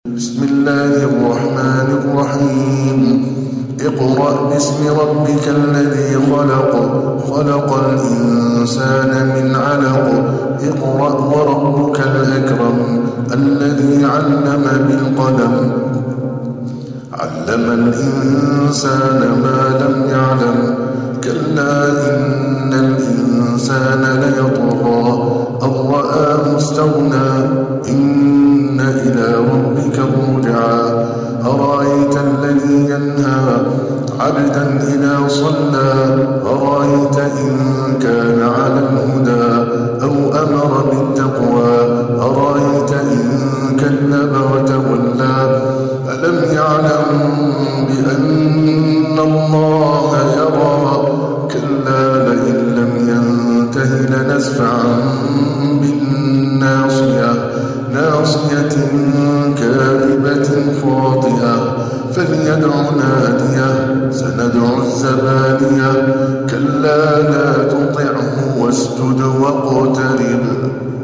بسم الله الرحمن الرحيم اقرأ باسم ربك الذي خلق خلق الإنسان من علق اقرأ وربك الأكرم الذي علم بالقلم علم الإنسان ما لم يعلم كلا إن الإنسان ليطغى أن رآه استغنى إن إلى ربك الرجعى أرأيت الذي ينهى عبدا إذا صلى أرأيت إن كان على الهدى أو أمر بالتقوى أرأيت إن كذب وتولى ألم يعلم بأن الله يرى كلا لئن لم ينته لنسفعا بالناصية ناصية كاذبة خاطئة فليدع ناديه سندع الزبانية كلا لا تطعه واسجد واقترب